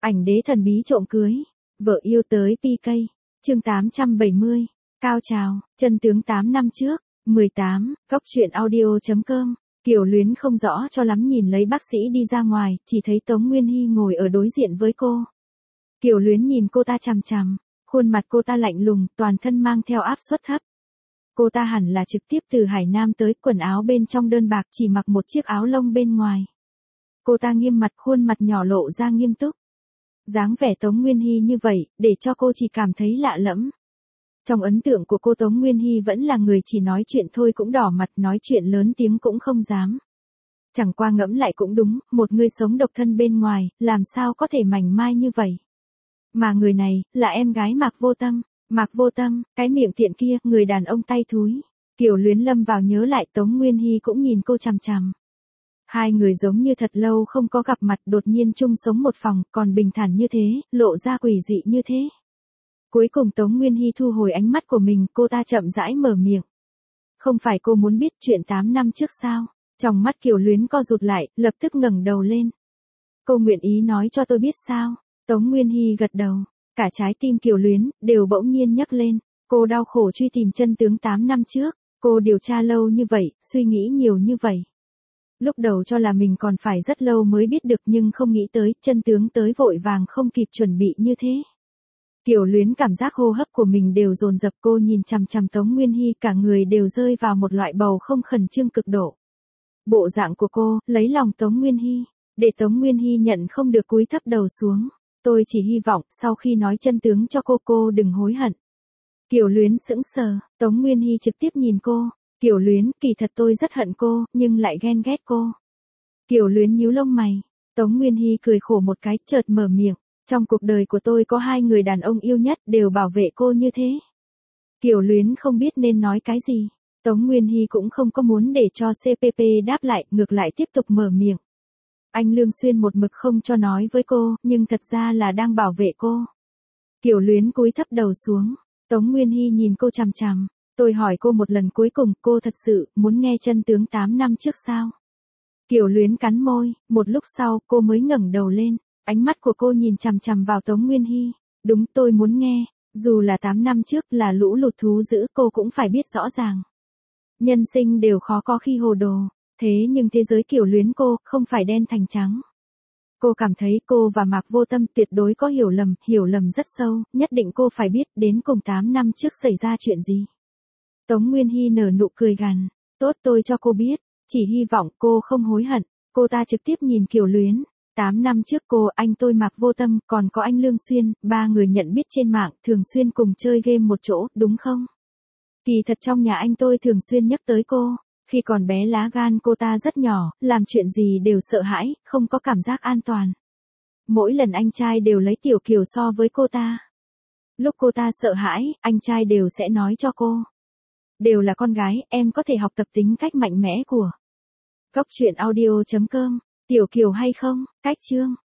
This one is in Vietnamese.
Ảnh đế thần bí trộm cưới. Vợ yêu tới PK. Chương 870. Cao trào, chân tướng 8 năm trước. 18. Góc truyện audio.com. Kiều Luyến không rõ cho lắm nhìn lấy bác sĩ đi ra ngoài, chỉ thấy Tống Nguyên Hy ngồi ở đối diện với cô. Kiều Luyến nhìn cô ta chằm chằm, khuôn mặt cô ta lạnh lùng, toàn thân mang theo áp suất thấp. Cô ta hẳn là trực tiếp từ Hải Nam tới, quần áo bên trong đơn bạc, chỉ mặc một chiếc áo lông bên ngoài. Cô ta nghiêm mặt, khuôn mặt nhỏ lộ ra nghiêm túc. Dáng vẻ Tống Nguyên Hy như vậy, để cho cô chỉ cảm thấy lạ lẫm. Trong ấn tượng của cô, Tống Nguyên Hy vẫn là người chỉ nói chuyện thôi cũng đỏ mặt, nói chuyện lớn tiếng cũng không dám. Chẳng qua ngẫm lại cũng đúng, một người sống độc thân bên ngoài, làm sao có thể mảnh mai như vậy. Mà người này, là em gái Mạc Vô Tâm. Mạc Vô Tâm, cái miệng tiện kia, người đàn ông tay thúi. Kiều Luyến lâm vào nhớ lại, Tống Nguyên Hy cũng nhìn cô chằm chằm. Hai người giống như thật lâu không có gặp mặt, đột nhiên chung sống một phòng, còn bình thản như thế, lộ ra quỷ dị như thế. Cuối cùng Tống Nguyên Hy thu hồi ánh mắt của mình, cô ta chậm rãi mở miệng. Không phải cô muốn biết chuyện 8 năm trước sao? Trong mắt Kiều Luyến co rụt lại, lập tức ngẩng đầu lên. Cô nguyện ý nói cho tôi biết sao? Tống Nguyên Hy gật đầu, cả trái tim Kiều Luyến đều bỗng nhiên nhấc lên. Cô đau khổ truy tìm chân tướng 8 năm trước, cô điều tra lâu như vậy, suy nghĩ nhiều như vậy. Lúc đầu cho là mình còn phải rất lâu mới biết được, nhưng không nghĩ tới, chân tướng tới vội vàng không kịp chuẩn bị như thế. Kiều Luyến cảm giác hô hấp của mình đều dồn dập, cô nhìn chằm chằm Tống Nguyên Hy, cả người đều rơi vào một loại bầu không khẩn trương cực độ. Bộ dạng của cô, lấy lòng Tống Nguyên Hy, để Tống Nguyên Hy nhận không được, cúi thấp đầu xuống. Tôi chỉ hy vọng, sau khi nói chân tướng cho cô đừng hối hận. Kiều Luyến sững sờ, Tống Nguyên Hy trực tiếp nhìn cô. Kiều Luyến, kỳ thật tôi rất hận cô, nhưng lại ghen ghét cô. Kiều Luyến nhíu lông mày. Tống Nguyên Hy cười khổ một cái, chợt mở miệng. Trong cuộc đời của tôi có hai người đàn ông yêu nhất, đều bảo vệ cô như thế. Kiều Luyến không biết nên nói cái gì. Tống Nguyên Hy cũng không có muốn để cho CPP đáp lại, ngược lại tiếp tục mở miệng. Anh Lương Xuyên một mực không cho nói với cô, nhưng thật ra là đang bảo vệ cô. Kiều Luyến cúi thấp đầu xuống. Tống Nguyên Hy nhìn cô chằm chằm. Tôi hỏi cô một lần cuối cùng, cô thật sự muốn nghe chân tướng 8 năm trước sao? Kiều Luyến cắn môi, một lúc sau cô mới ngẩng đầu lên, ánh mắt của cô nhìn chằm chằm vào Tống Nguyên Hy. Đúng, tôi muốn nghe, dù là 8 năm trước là lũ lụt thú dữ, cô cũng phải biết rõ ràng. Nhân sinh đều khó có khi hồ đồ, thế nhưng thế giới Kiều Luyến cô không phải đen thành trắng. Cô cảm thấy cô và Mạc Vô Tâm tuyệt đối có hiểu lầm rất sâu, nhất định cô phải biết đến cùng 8 năm trước xảy ra chuyện gì. Tống Nguyên Hy nở nụ cười gằn, tốt, tôi cho cô biết, chỉ hy vọng cô không hối hận. Cô ta trực tiếp nhìn Kiều Luyến. 8 năm trước cô, anh tôi Mạc Vô Tâm, còn có anh Lương Xuyên, ba người nhận biết trên mạng, thường xuyên cùng chơi game một chỗ, đúng không? Kỳ thật trong nhà anh tôi thường xuyên nhắc tới cô, khi còn bé lá gan cô ta rất nhỏ, làm chuyện gì đều sợ hãi, không có cảm giác an toàn. Mỗi lần anh trai đều lấy Tiểu Kiều so với cô ta. Lúc cô ta sợ hãi, anh trai đều sẽ nói cho cô. Đều là con gái, em có thể học tập tính cách mạnh mẽ của. Góc truyện audio.com. Tiểu Kiều hay không? Cách chương.